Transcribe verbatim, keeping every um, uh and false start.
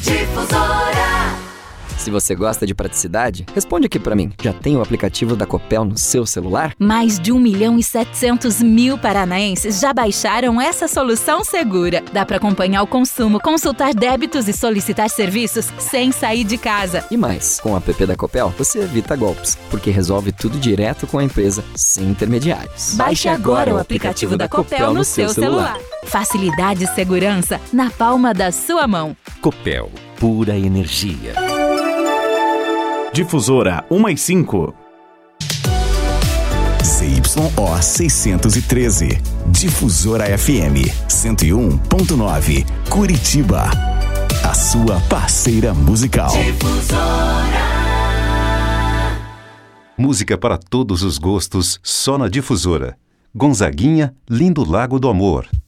Difusora. Se você gosta de praticidade, responde aqui pra mim. Já tem o aplicativo da Copel no seu celular? Mais de um milhão e setecentos mil paranaenses já baixaram essa solução segura. Dá pra acompanhar o consumo, consultar débitos e solicitar serviços sem sair de casa. E mais, com o app da Copel, você evita golpes, porque resolve tudo direto com a empresa, sem intermediários. Baixe agora o aplicativo da Copel no seu celular. Facilidade e segurança na palma da sua mão. Copel, pura energia. Difusora um mais cinco. C Y O seiscentos e treze. Difusora F M cento e um ponto nove. Curitiba. A sua parceira musical. Difusora. Música para todos os gostos, só na Difusora. Gonzaguinha, Lindo Lago do Amor.